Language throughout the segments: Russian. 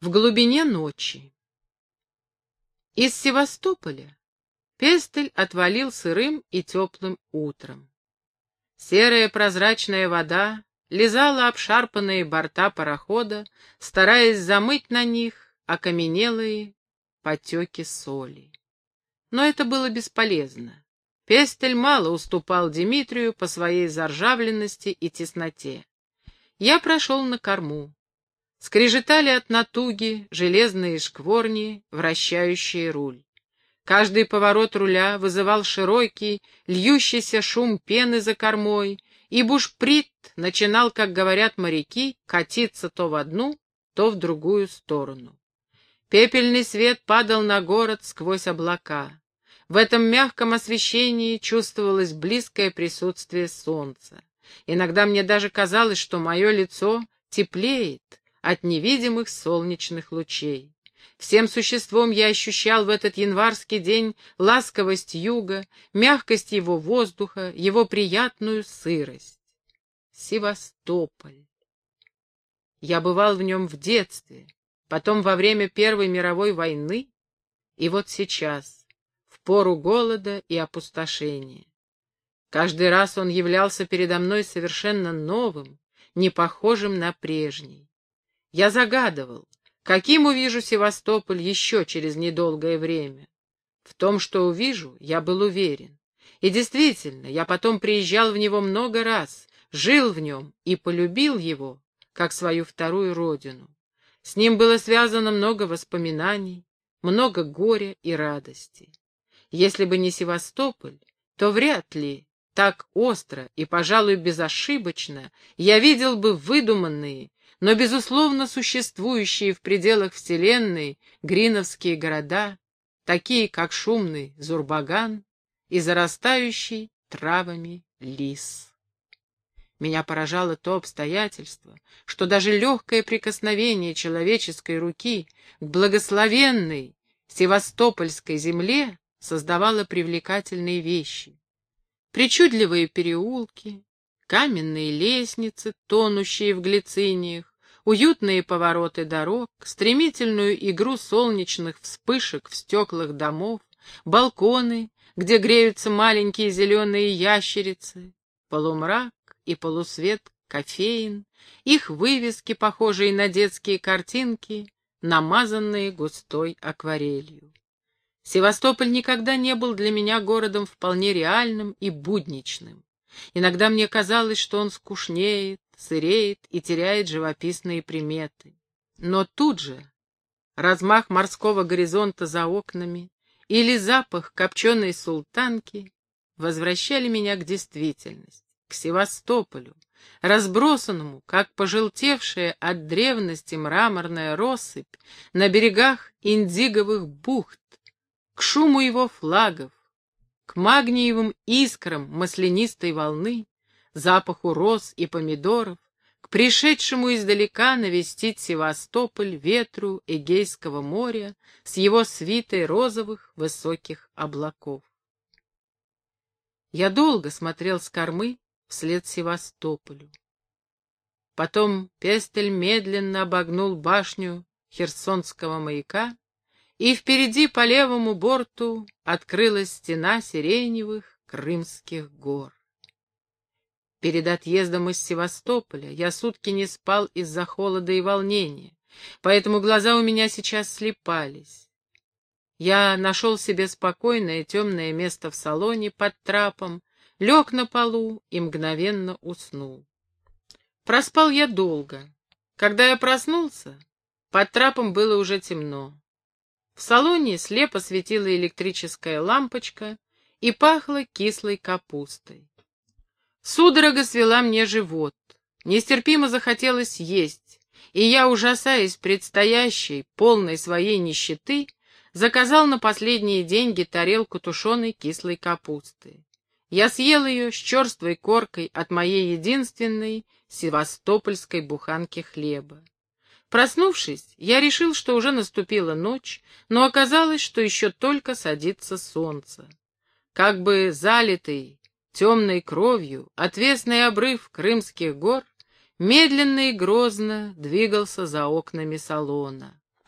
В глубине ночи. Из Севастополя Пестель отвалил сырым и теплым утром. Серая прозрачная вода лизала обшарпанные борта парохода, стараясь замыть на них окаменелые потеки соли. Но это было бесполезно. Пестель мало уступал Димитрию по своей заржавленности и тесноте. Я прошел на корму. Скрежетали от натуги железные шкворни, вращающие руль. Каждый поворот руля вызывал широкий, льющийся шум пены за кормой, и бушприт начинал, как говорят моряки, катиться то в одну, то в другую сторону. Пепельный свет падал на город сквозь облака. В этом мягком освещении чувствовалось близкое присутствие солнца. Иногда мне даже казалось, что мое лицо теплеет от невидимых солнечных лучей. Всем существом я ощущал в этот январский день ласковость юга, мягкость его воздуха, его приятную сырость. Севастополь. Я бывал в нем в детстве, потом во время Первой мировой войны, и вот сейчас, в пору голода и опустошения. Каждый раз он являлся передо мной совершенно новым, не похожим на прежний. Я загадывал, каким увижу Севастополь еще через недолгое время. В том, что увижу, я был уверен. И действительно, я потом приезжал в него много раз, жил в нем и полюбил его, как свою вторую родину. С ним было связано много воспоминаний, много горя и радости. Если бы не Севастополь, то вряд ли так остро и, пожалуй, безошибочно я видел бы выдуманные, но, безусловно, существующие в пределах Вселенной гриновские города, такие как шумный Зурбаган и зарастающий травами лис. Меня поражало то обстоятельство, что даже легкое прикосновение человеческой руки к благословенной севастопольской земле создавало привлекательные вещи. Причудливые переулки, каменные лестницы, тонущие в глициниях, уютные повороты дорог, стремительную игру солнечных вспышек в стеклах домов, балконы, где греются маленькие зеленые ящерицы, полумрак и полусвет кофеин, их вывески, похожие на детские картинки, намазанные густой акварелью. Севастополь никогда не был для меня городом вполне реальным и будничным. Иногда мне казалось, что он скучнеет, сыреет и теряет живописные приметы. Но тут же размах морского горизонта за окнами или запах копченой султанки возвращали меня к действительности, к Севастополю, разбросанному, как пожелтевшая от древности мраморная россыпь на берегах индиговых бухт, к шуму его флагов, к магниевым искрам маслянистой волны, запаху роз и помидоров, к пришедшему издалека навестить Севастополь ветру Эгейского моря с его свитой розовых высоких облаков. Я долго смотрел с кормы вслед Севастополю. Потом Пестель медленно обогнул башню Херсонского маяка, и впереди по левому борту открылась стена сиреневых Крымских гор. Перед отъездом из Севастополя я сутки не спал из-за холода и волнения, поэтому глаза у меня сейчас слипались. Я нашел себе спокойное темное место в салоне под трапом, лег на полу и мгновенно уснул. Проспал я долго. Когда я проснулся, под трапом было уже темно. В салоне слепо светила электрическая лампочка и пахло кислой капустой. Судорога свела мне живот. Нестерпимо захотелось есть, и я, ужасаясь предстоящей, полной своей нищеты, заказал на последние деньги тарелку тушеной кислой капусты. Я съел ее с черствой коркой от моей единственной севастопольской буханки хлеба. Проснувшись, я решил, что уже наступила ночь, но оказалось, что еще только садится солнце. Как бы залитый темной кровью отвесный обрыв Крымских гор медленно и грозно двигался за окнами салона.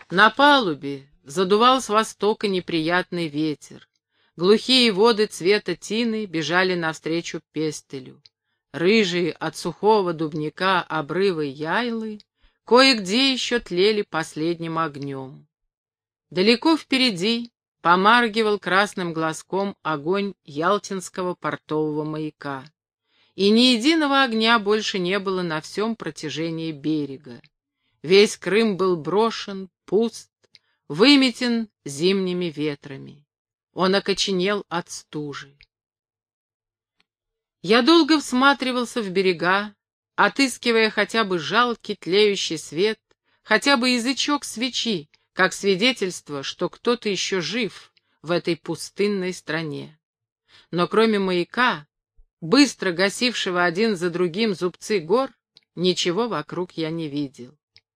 На палубе задувал с востока неприятный ветер. Глухие воды цвета тины бежали навстречу Пестелю. Рыжие от сухого дубняка обрывы Яйлы кое-где еще тлели последним огнем. Далеко впереди помаргивал красным глазком огонь Ялтинского портового маяка. И ни единого огня больше не было на всем протяжении берега. Весь Крым был брошен, пуст, выметен зимними ветрами. Он окоченел от стужи. Я долго всматривался в берега, отыскивая хотя бы жалкий тлеющий свет, хотя бы язычок свечи, как свидетельство, что кто-то еще жив в этой пустынной стране. Но кроме маяка, быстро гасившего один за другим зубцы гор, ничего вокруг я не видел.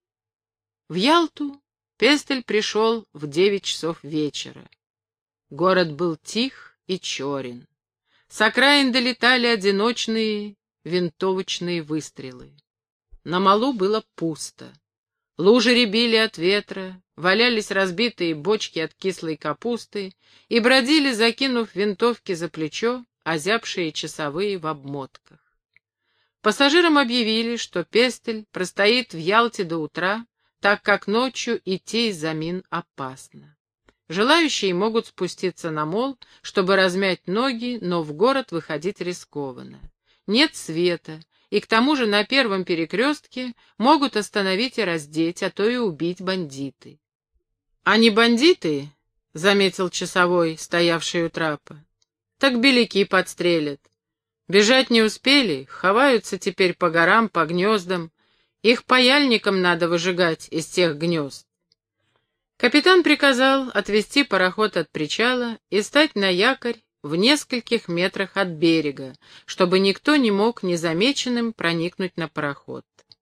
В Ялту Пестель пришел в 9 часов вечера. Город был тих и черен. С окраин долетали одиночные винтовочные выстрелы. На малу было пусто. Лужи рябили от ветра, валялись разбитые бочки от кислой капусты и бродили, закинув винтовки за плечо, озябшие часовые в обмотках. Пассажирам объявили, что Пестель простоит в Ялте до утра, так как ночью идти из-за мин опасно. Желающие могут спуститься на мол, чтобы размять ноги, но в город выходить рискованно. Нет света, и к тому же на первом перекрестке могут остановить и раздеть, а то и убить бандиты. «А не бандиты?» — заметил часовой, стоявший у трапа. «Так беляки подстрелят. Бежать не успели, ховаются теперь по горам, по гнездам. Их паяльником надо выжигать из тех гнезд». Капитан приказал отвести пароход от причала и стать на якорь в нескольких метрах от берега, чтобы никто не мог незамеченным проникнуть на пароход.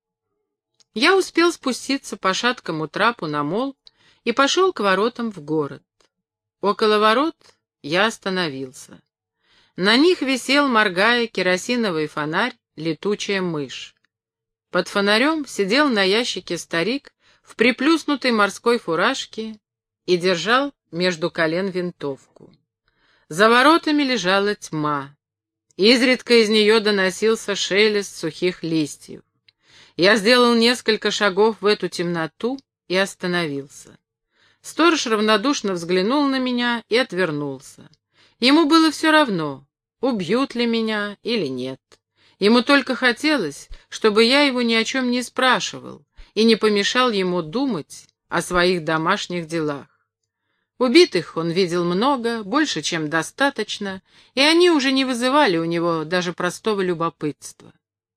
Я успел спуститься по шаткому трапу на мол и пошел к воротам в город. Около ворот я остановился. На них висел, моргая, керосиновый фонарь, летучая мышь. Под фонарем сидел на ящике старик в приплюснутой морской фуражке и держал между колен винтовку. За воротами лежала тьма. Изредка из нее доносился шелест сухих листьев. Я сделал несколько шагов в эту темноту и остановился. Сторож равнодушно взглянул на меня и отвернулся. Ему было все равно, убьют ли меня или нет. Ему только хотелось, чтобы я его ни о чем не спрашивал и не помешал ему думать о своих домашних делах. Убитых он видел много, больше, чем достаточно, и они уже не вызывали у него даже простого любопытства.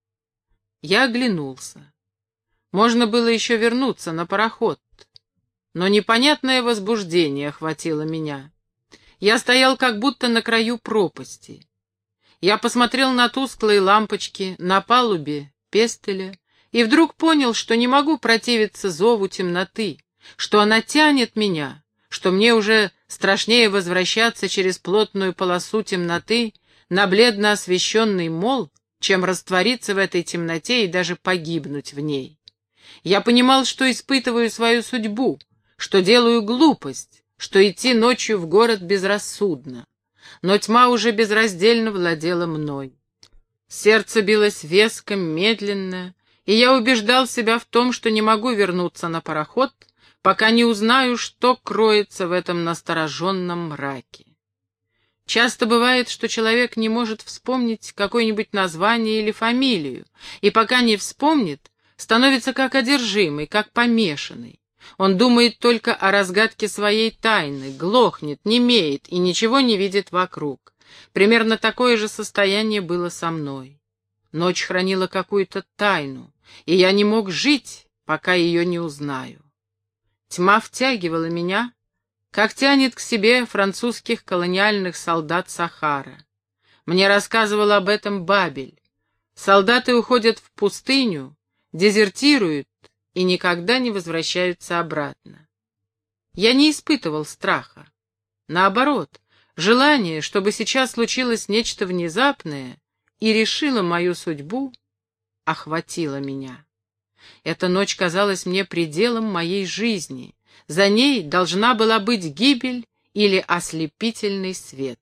Я оглянулся. Можно было еще вернуться на пароход, но непонятное возбуждение охватило меня. Я стоял как будто на краю пропасти. Я посмотрел на тусклые лампочки на палубе Пестеля и вдруг понял, что не могу противиться зову темноты, что она тянет меня, что мне уже страшнее возвращаться через плотную полосу темноты на бледно освещенный мол, чем раствориться в этой темноте и даже погибнуть в ней. Я понимал, что испытываю свою судьбу, что делаю глупость, что идти ночью в город безрассудно. Но тьма уже безраздельно владела мной. Сердце билось веско, медленно, и я убеждал себя в том, что не могу вернуться на пароход, пока не узнаю, что кроется в этом настороженном мраке. Часто бывает, что человек не может вспомнить какое-нибудь название или фамилию, и пока не вспомнит, становится как одержимый, как помешанный. Он думает только о разгадке своей тайны, глохнет, немеет и ничего не видит вокруг. Примерно такое же состояние было со мной. Ночь хранила какую-то тайну, и я не мог жить, пока ее не узнаю. Тьма втягивала меня, как тянет к себе французских колониальных солдат Сахара. Мне рассказывал об этом Бабель. Солдаты уходят в пустыню, дезертируют и никогда не возвращаются обратно. Я не испытывал страха. Наоборот, желание, чтобы сейчас случилось нечто внезапное и решило мою судьбу, охватило меня. Эта ночь казалась мне пределом моей жизни, За ней должна была быть гибель или ослепительный свет.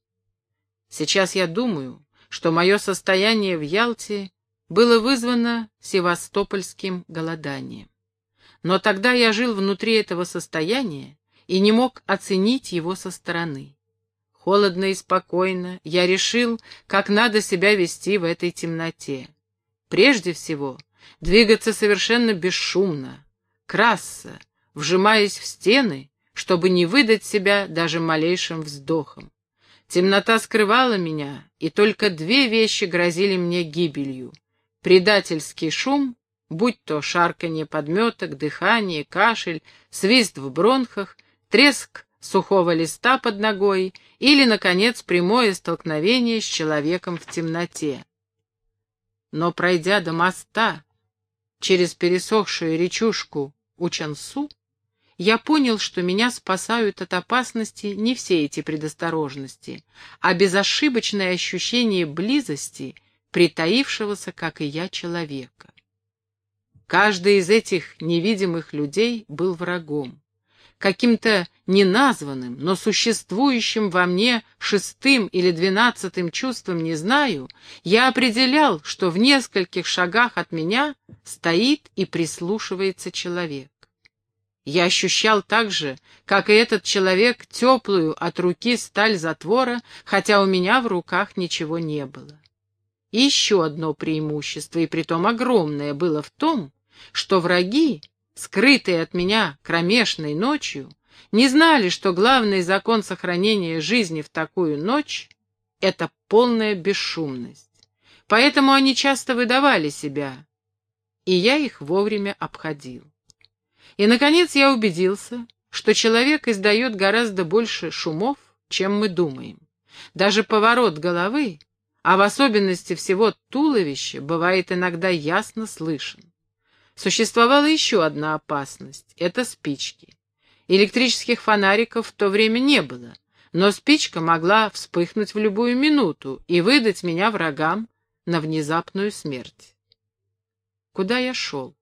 Сейчас я думаю, что мое состояние в Ялте было вызвано севастопольским голоданием. Но тогда я жил внутри этого состояния и не мог оценить его со стороны. Холодно и спокойно я решил, как надо себя вести в этой темноте. Прежде всего, двигаться совершенно бесшумно, красться, вжимаясь в стены, чтобы не выдать себя даже малейшим вздохом. Темнота скрывала меня, и только две вещи грозили мне гибелью: предательский шум, будь то шарканье подметок, дыхание, кашель, свист в бронхах, треск сухого листа под ногой или, наконец, прямое столкновение с человеком в темноте. Но, пройдя до моста через пересохшую речушку Учансу, я понял, что меня спасают от опасности не все эти предосторожности, а безошибочное ощущение близости притаившегося, как и я, человека. Каждый из этих невидимых людей был врагом. Каким-то неназванным, но существующим во мне 6-м или 12-м чувством, не знаю, я определял, что в нескольких шагах от меня стоит и прислушивается человек. Я ощущал также, как и этот человек, теплую от руки сталь затвора, хотя у меня в руках ничего не было. И еще одно преимущество, и притом огромное, было в том, что враги, скрытые от меня кромешной ночью, не знали, что главный закон сохранения жизни в такую ночь — это полная бесшумность. Поэтому они часто выдавали себя, и я их вовремя обходил. И, наконец, я убедился, что человек издает гораздо больше шумов, чем мы думаем. Даже поворот головы, а в особенности всего туловища, бывает иногда ясно слышен. Существовала еще одна опасность — это спички. Электрических фонариков в то время не было, но спичка могла вспыхнуть в любую минуту и выдать меня врагам на внезапную смерть. Куда я шел?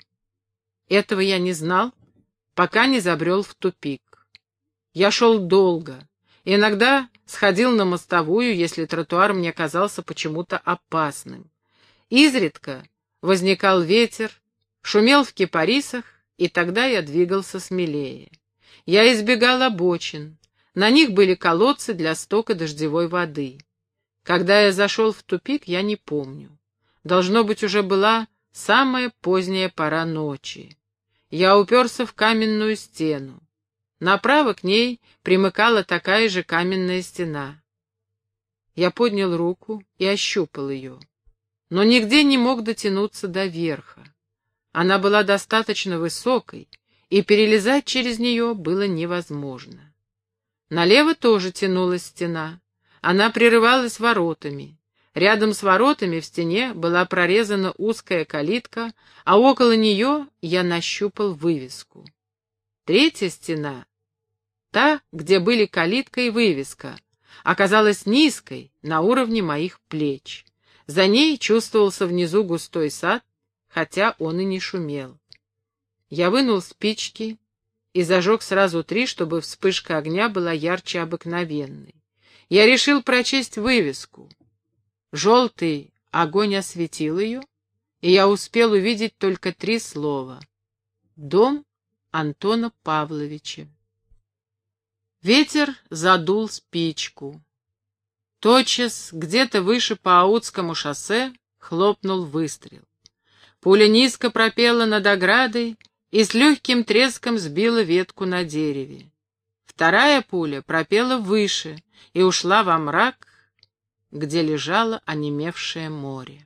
Этого я не знал, пока не забрел в тупик. Я шел долго, иногда сходил на мостовую, если тротуар мне казался почему-то опасным. Изредка возникал ветер, шумел в кипарисах, и тогда я двигался смелее. Я избегал обочин, на них были колодцы для стока дождевой воды. Когда я зашел в тупик, я не помню. Должно быть, уже была самая поздняя пора ночи. Я уперся в каменную стену. Направо к ней примыкала такая же каменная стена. Я поднял руку и ощупал ее, но нигде не мог дотянуться до верха. Она была достаточно высокой, и перелезать через нее было невозможно. Налево тоже тянулась стена. Она прерывалась воротами. Рядом с воротами в стене была прорезана узкая калитка, а около нее я нащупал вывеску. Третья стена, та, где были калитка и вывеска, оказалась низкой, на уровне моих плеч. За ней чувствовался внизу густой сад, хотя он и не шумел. Я вынул спички и зажег сразу 3, чтобы вспышка огня была ярче обыкновенной. Я решил прочесть вывеску. Желтый огонь осветил ее, и я успел увидеть только 3 слова: «Дом Антона Павловича». Ветер задул спичку. Тотчас, где-то выше по Аутскому шоссе, хлопнул выстрел. Пуля низко пропела над оградой и с легким треском сбила ветку на дереве. Вторая пуля пропела выше и ушла во мрак, где лежало онемевшее море.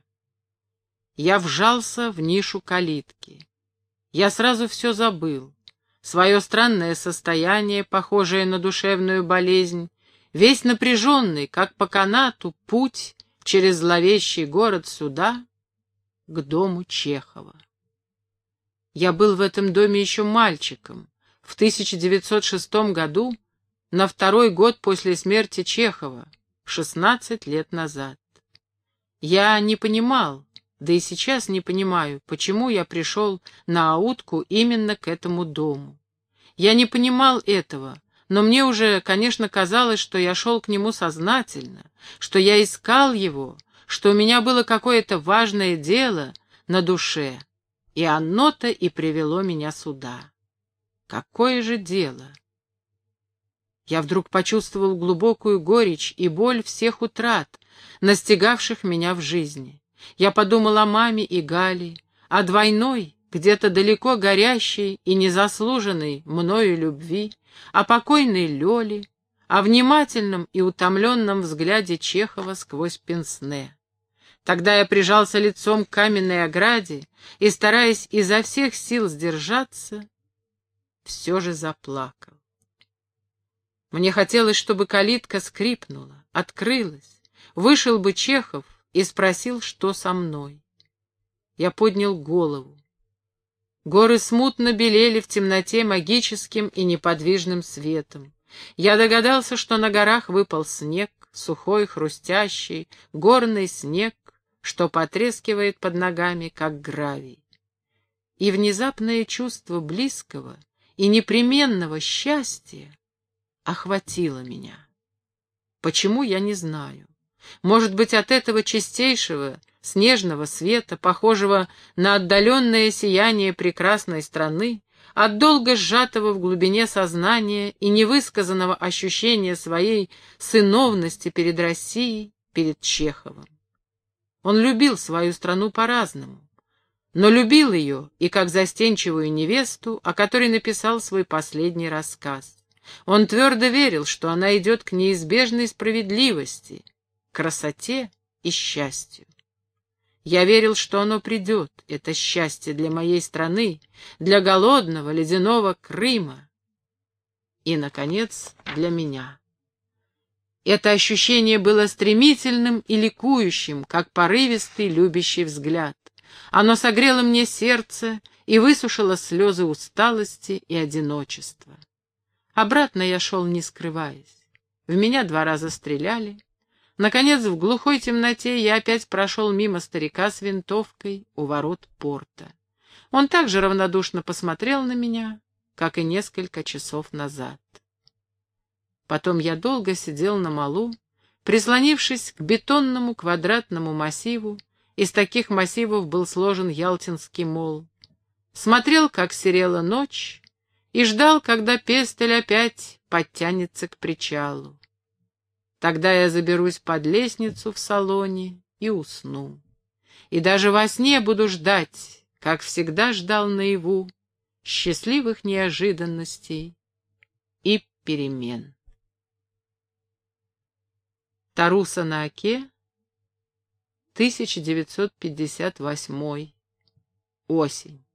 Я вжался в нишу калитки. Я сразу все забыл. Свое странное состояние, похожее на душевную болезнь, весь напряженный, как по канату, путь через зловещий город сюда, к дому Чехова. Я был в этом доме еще мальчиком, в 1906 году, на 2-й год после смерти Чехова, 16 лет назад. Я не понимал, да и сейчас не понимаю, почему я пришел на Аутку именно к этому дому. Я не понимал этого, но мне уже, конечно, казалось, что я шел к нему сознательно, что я искал его, что у меня было какое-то важное дело на душе, и оно-то и привело меня сюда. Какое же дело? Я вдруг почувствовал глубокую горечь и боль всех утрат, настигавших меня в жизни. Я подумал о маме и Гале, о двойной, где-то далеко горящей и незаслуженной мною любви, о покойной Лёле, о внимательном и утомленном взгляде Чехова сквозь пенсне. Тогда я прижался лицом к каменной ограде и, стараясь изо всех сил сдержаться, все же заплакал. Мне хотелось, чтобы калитка скрипнула, открылась, вышел бы Чехов и спросил, что со мной. Я поднял голову. Горы смутно белели в темноте магическим и неподвижным светом. Я догадался, что на горах выпал снег, сухой, хрустящий, горный снег, что потрескивает под ногами, как гравий. И внезапное чувство близкого и непременного счастья охватило меня. Почему, я не знаю. Может быть, от этого чистейшего, снежного света, похожего на отдаленное сияние прекрасной страны, от долго сжатого в глубине сознания и невысказанного ощущения своей сыновности перед Россией, перед Чеховым. Он любил свою страну по-разному, но любил ее и как застенчивую невесту, о которой написал свой последний рассказ. Он твердо верил, что она идет к неизбежной справедливости, красоте и счастью. Я верил, что оно придет, это счастье для моей страны, для голодного, ледяного Крыма и, наконец, для меня. Это ощущение было стремительным и ликующим, как порывистый любящий взгляд. Оно согрело мне сердце и высушило слезы усталости и одиночества. Обратно я шел, не скрываясь. В меня 2 раза стреляли. Наконец, в глухой темноте я опять прошел мимо старика с винтовкой у ворот порта. Он также равнодушно посмотрел на меня, как и несколько часов назад. Потом я долго сидел на малу, прислонившись к бетонному квадратному массиву, из таких массивов был сложен Ялтинский мол. Смотрел, как серела ночь, и ждал, когда Пестель опять подтянется к причалу. Тогда я заберусь под лестницу в салоне и усну. И даже во сне буду ждать, как всегда ждал наяву, счастливых неожиданностей и перемен. Таруса на Оке, 1958. Осень.